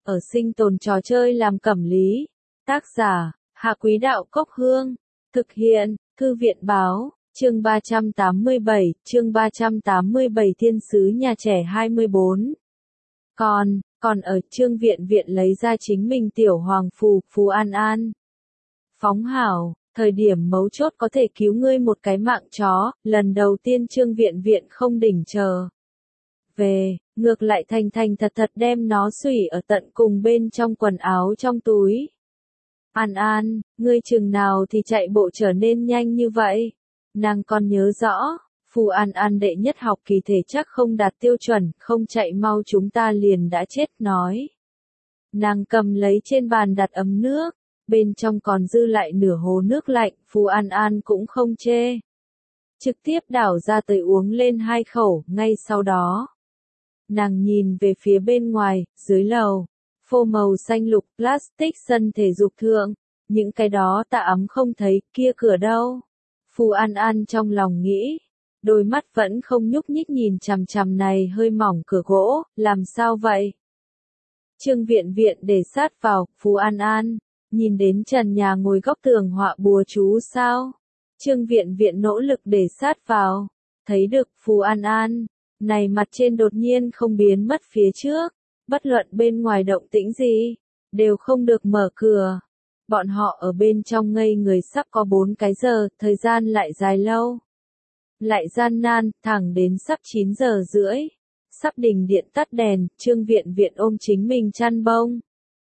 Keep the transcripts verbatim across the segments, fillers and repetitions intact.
ở sinh tồn trò chơi làm cẩm lý. Tác giả, Hạ Quý Đạo Cốc Hương. Thực hiện, Thư viện Báo, chương ba trăm tám mươi bảy, chương ba trăm tám mươi bảy Thiên sứ nhà trẻ hai mươi bốn. Còn, còn ở Trương Viện Viện lấy ra chính mình tiểu hoàng phù, phù An An. Phóng hảo, thời điểm mấu chốt có thể cứu ngươi một cái mạng chó, lần đầu tiên Trương Viện Viện không đỉnh chờ. Về, ngược lại thành thành thật thật đem nó xủy ở tận cùng bên trong quần áo trong túi. An An, ngươi chừng nào thì chạy bộ trở nên nhanh như vậy? Nàng còn nhớ rõ, phù An An đệ nhất học kỳ thể chắc không đạt tiêu chuẩn, không chạy mau chúng ta liền đã chết nói. Nàng cầm lấy trên bàn đặt ấm nước, bên trong còn dư lại nửa hồ nước lạnh, phù An An cũng không chê. Trực tiếp đảo ra tới uống lên hai khẩu, ngay sau đó. Nàng nhìn về phía bên ngoài, dưới lầu, phô màu xanh lục plastic sân thể dục thượng, những cái đó tạ ấm không thấy, kia cửa đâu. Phù An An trong lòng nghĩ, đôi mắt vẫn không nhúc nhích nhìn chằm chằm này hơi mỏng cửa gỗ, làm sao vậy? Trương Viện Viện để sát vào, Phù An An, nhìn đến trần nhà ngồi góc tường họa bùa chú sao? Trương Viện Viện nỗ lực để sát vào, thấy được Phù An An, này mặt trên đột nhiên không biến mất phía trước, bất luận bên ngoài động tĩnh gì, đều không được mở cửa. Bọn họ ở bên trong ngây người sắp có bốn cái giờ, thời gian lại dài lâu. Lại gian nan, thẳng đến sắp chín giờ rưỡi. Sắp đình điện tắt đèn, Trương Viện Viện ôm chính mình chăn bông.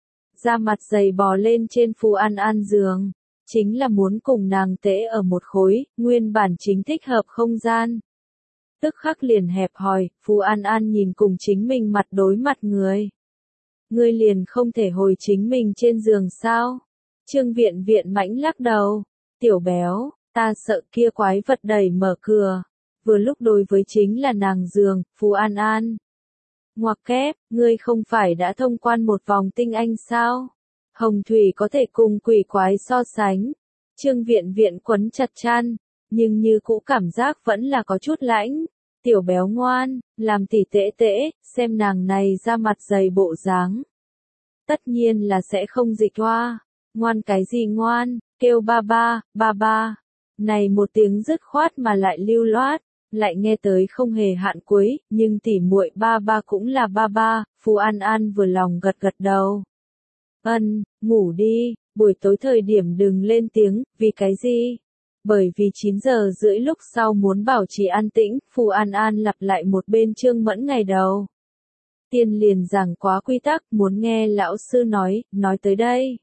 Da mặt dày bò lên trên Phù An An giường. Chính là muốn cùng nàng tễ ở một khối, nguyên bản chính thích hợp không gian. Tức khắc liền hẹp hòi, Phù An An nhìn cùng chính mình mặt đối mặt người. Ngươi liền không thể hồi chính mình trên giường sao? Trương Viện Viện mãnh lắc đầu. Tiểu béo, ta sợ kia quái vật đẩy mở cửa. Vừa lúc đối với chính là nàng giường, Phù An An. Ngoặc kép, ngươi không phải đã thông quan một vòng tinh anh sao? Hồng thủy có thể cùng quỷ quái so sánh. Trương Viện Viện quấn chặt chăn, nhưng như cũ cảm giác vẫn là có chút lãnh. Tiểu béo ngoan, làm tỉ tễ tễ, xem nàng này ra mặt dày bộ dáng. Tất nhiên là sẽ không dịch hoa. Ngoan cái gì ngoan, kêu ba ba, ba ba. Này một tiếng dứt khoát mà lại lưu loát, lại nghe tới không hề hạn cuối, nhưng tỉ muội ba ba cũng là ba ba, Phù An An vừa lòng gật gật đầu. Ân, ngủ đi, buổi tối thời điểm đừng lên tiếng, vì cái gì? Bởi vì chín giờ rưỡi lúc sau muốn bảo trì an tĩnh, Phù An An lặp lại một bên Trương Mẫn ngày đầu. Tiên liền giảng quá quy tắc, muốn nghe lão sư nói, nói tới đây.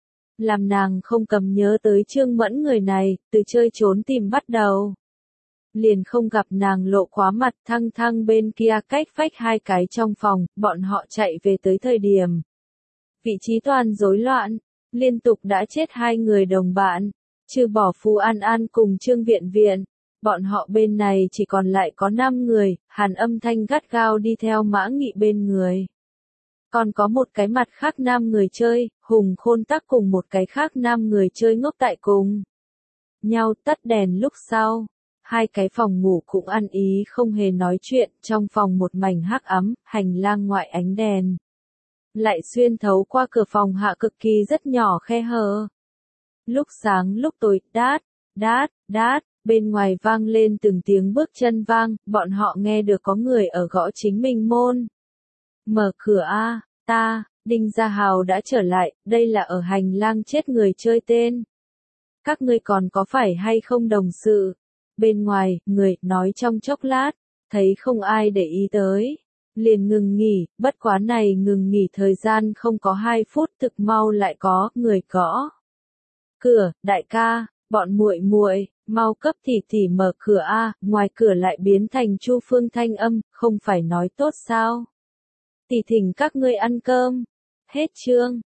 Làm nàng không cầm nhớ tới Trương Mẫn người này, từ chơi trốn tìm bắt đầu. Liền không gặp nàng lộ quá mặt thăng thăng bên kia cách vách hai cái trong phòng, bọn họ chạy về tới thời điểm. Vị trí toàn rối loạn, liên tục đã chết hai người đồng bạn, trừ bỏ Phù An An cùng Trương Viện Viện. Bọn họ bên này chỉ còn lại có năm người, Hàn Âm Thanh gắt gao đi theo Mã Nghị bên người. Còn có một cái mặt khác nam người chơi, Hùng Khôn Tắc cùng một cái khác nam người chơi ngốc tại cùng. Nhau tắt đèn lúc sau, hai cái phòng ngủ cũng ăn ý không hề nói chuyện, trong phòng một mảnh hắc ấm, hành lang ngoại ánh đèn. Lại xuyên thấu qua cửa phòng hạ cực kỳ rất nhỏ khe hở. Lúc sáng lúc tối, đát, đát, đát, bên ngoài vang lên từng tiếng bước chân vang, bọn họ nghe được có người ở gõ chính mình môn. Mở cửa a, ta, Đinh Gia Hào đã trở lại, đây là ở hành lang chết người chơi tên. Các ngươi còn có phải hay không đồng sự? Bên ngoài, người, nói trong chốc lát, thấy không ai để ý tới. Liền ngừng nghỉ, bất quá này ngừng nghỉ thời gian không có hai phút thực mau lại có, người gõ. Cửa, đại ca, bọn muội muội, mau cấp tỷ tỷ mở cửa a, ngoài cửa lại biến thành Chu Phương thanh âm, không phải nói tốt sao? Tỷ thỉnh các ngươi ăn cơm. Hết chương.